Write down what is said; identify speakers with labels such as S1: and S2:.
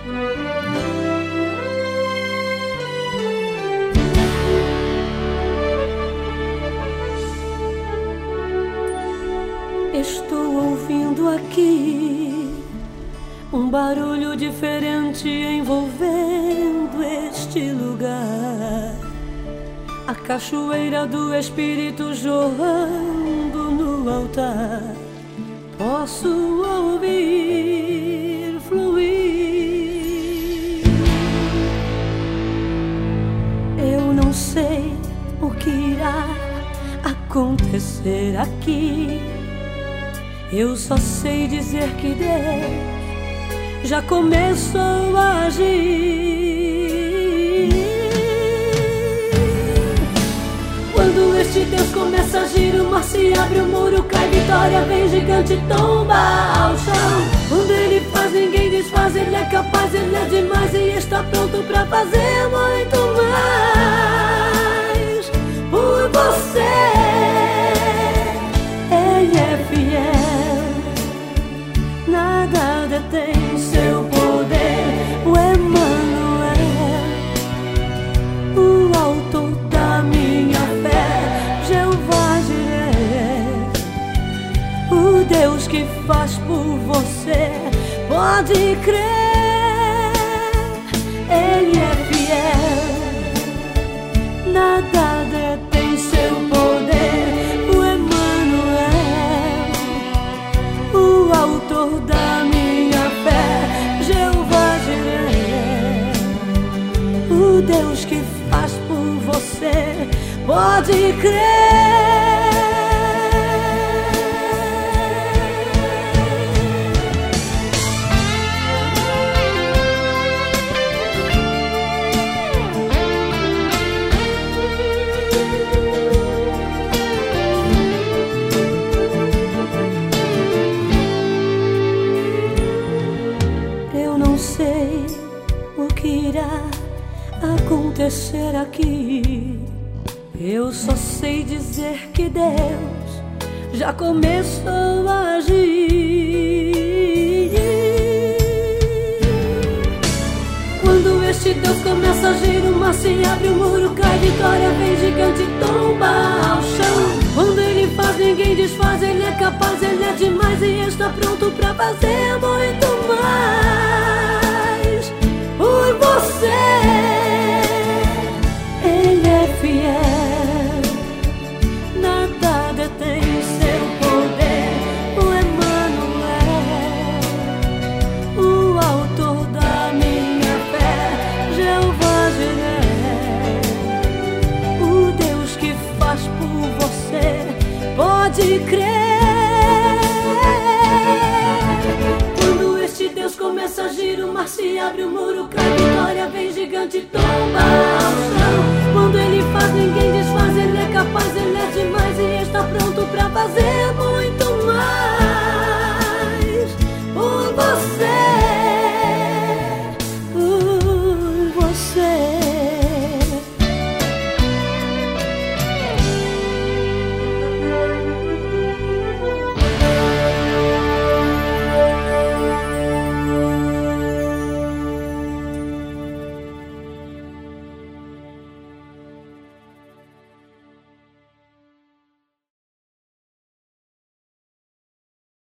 S1: Estou ouvindo aqui um barulho diferente envolvendo este lugar. A cachoeira do espírito jorrando no altar. Posso ouvir fluir. Eu não sei o que irá acontecer aqui. Eu só sei dizer que Deus já começou a agir. Quando este Deus começa a agir, o mar se abre, o muro cai, vitória vem gigante, tomba ao chão. Quando ele faz, ninguém desfaz, ele é capaz, ele é demais e está pronto pra fazer muito mais por você. Ele é fiel, nada detém seu poder. O Emmanuel, o autor da minha fé, Jeová Jireh, o Deus que faz por você. Pode crer, Ele é fiel, nada detém seu poder. O autor da minha fé, Jeová Jireh, o Deus que faz por você. Pode crer. Acontecer aqui, eu só sei dizer que Deus já começou a agir. Quando este Deus começa a agir, o mar se abre, o muro cai, vitória vem gigante, tomba ao chão. Quando ele faz, ninguém desfaz, ele é capaz, ele é demais e está pronto pra fazer muito mais por você. Ele é fiel, nada detém seu poder. O Emmanuel, o autor da minha fé, Jeová Jireh, o Deus que faz por você. Pode crer. Quando este Deus começa a agir, o mar se abre, o muro cai, vitória vem gigante, tomba ao chão. Quando ele faz, ninguém desfaz, ele é capaz, ele é demais e está pronto pra fazer muito mais por você.